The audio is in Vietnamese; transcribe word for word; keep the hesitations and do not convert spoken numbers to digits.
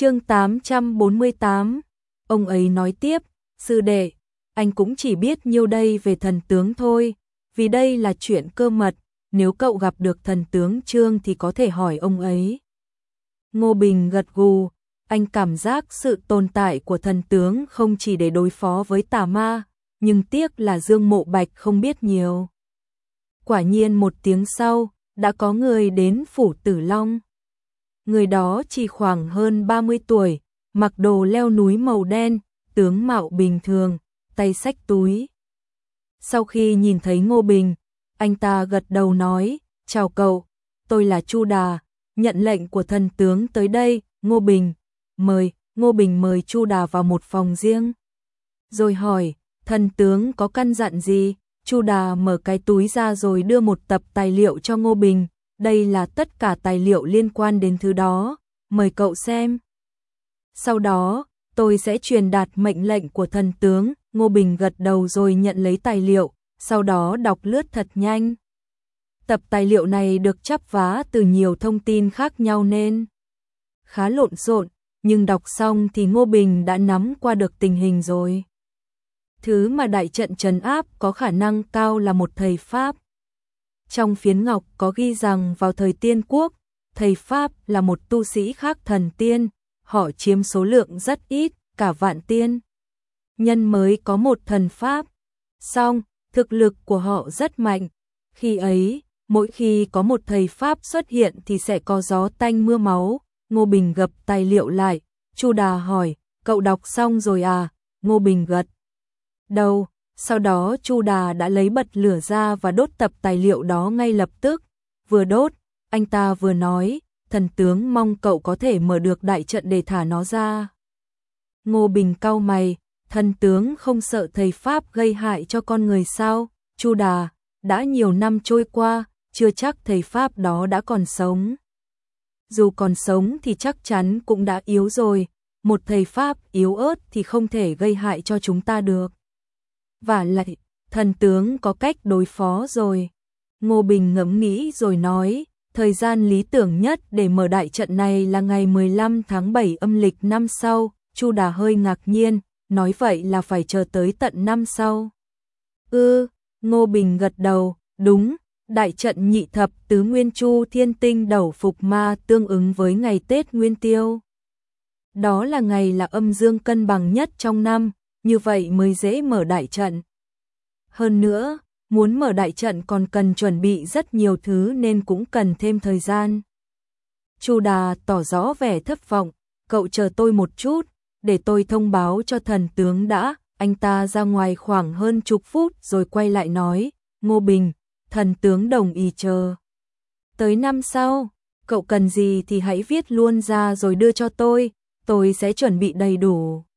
Chương tám trăm bốn mươi tám. Ông ấy nói tiếp, sư đệ, anh cũng chỉ biết nhiêu đây về thần tướng thôi, vì đây là chuyện cơ mật, nếu cậu gặp được thần tướng Trương thì có thể hỏi ông ấy. Ngô Bình gật gù, anh cảm giác sự tồn tại của thần tướng không chỉ để đối phó với tà ma, nhưng tiếc là Dương Mộ Bạch không biết nhiều. Quả nhiên một tiếng sau, đã có người đến phủ Tử Long. Người đó chỉ khoảng hơn ba mươi tuổi, mặc đồ leo núi màu đen, tướng mạo bình thường, tay xách túi. Sau khi nhìn thấy Ngô Bình, anh ta gật đầu nói, chào cậu, tôi là Chu Đà, nhận lệnh của thần tướng tới đây, Ngô Bình, mời, Ngô Bình mời Chu Đà vào một phòng riêng. Rồi hỏi, thần tướng có căn dặn gì? Chu Đà mở cái túi ra rồi đưa một tập tài liệu cho Ngô Bình, đây là tất cả tài liệu liên quan đến thứ đó, mời cậu xem. Sau đó, tôi sẽ truyền đạt mệnh lệnh của thần tướng, Ngô Bình gật đầu rồi nhận lấy tài liệu, sau đó đọc lướt thật nhanh. Tập tài liệu này được chắp vá từ nhiều thông tin khác nhau nên khá lộn xộn, nhưng đọc xong thì Ngô Bình đã nắm qua được tình hình rồi. Thứ mà đại trận trấn áp có khả năng cao là một thầy Pháp. Trong phiến ngọc có ghi rằng vào thời Tiên Quốc, thầy Pháp là một tu sĩ khác thần tiên, họ chiếm số lượng rất ít, cả vạn tiên nhân mới có một thần Pháp. Song, thực lực của họ rất mạnh. Khi ấy, mỗi khi có một thầy Pháp xuất hiện thì sẽ có gió tanh mưa máu. Ngô Bình gập tài liệu lại, Chu Đà hỏi, cậu đọc xong rồi à? Ngô Bình gật đầu, sau đó Chu Đà đã lấy bật lửa ra và đốt tập tài liệu đó ngay lập tức. Vừa đốt, anh ta vừa nói, thần tướng mong cậu có thể mở được đại trận để thả nó ra. Ngô Bình cau mày, thần tướng không sợ thầy Pháp gây hại cho con người sao? Chu Đà, đã nhiều năm trôi qua, chưa chắc thầy Pháp đó đã còn sống. Dù còn sống thì chắc chắn cũng đã yếu rồi, một thầy Pháp yếu ớt thì không thể gây hại cho chúng ta được. Vả lại, thần tướng có cách đối phó rồi. Ngô Bình ngẫm nghĩ rồi nói, thời gian lý tưởng nhất để mở đại trận này là ngày mười lăm tháng bảy âm lịch năm sau. Chu Đà hơi ngạc nhiên, nói vậy là phải chờ tới tận năm sau. Ừ, Ngô Bình gật đầu, đúng, đại trận nhị thập tứ nguyên chu thiên tinh đẩu phục ma tương ứng với ngày Tết Nguyên Tiêu. Đó là ngày là âm dương cân bằng nhất trong năm, như vậy mới dễ mở đại trận. Hơn nữa, muốn mở đại trận còn cần chuẩn bị rất nhiều thứ nên cũng cần thêm thời gian. Chu Đà tỏ rõ vẻ thất vọng, cậu chờ tôi một chút, để tôi thông báo cho thần tướng đã. Anh ta ra ngoài khoảng hơn chục phút rồi quay lại nói, Ngô Bình, thần tướng đồng ý chờ tới năm sau, cậu cần gì thì hãy viết luôn ra rồi đưa cho tôi, tôi sẽ chuẩn bị đầy đủ.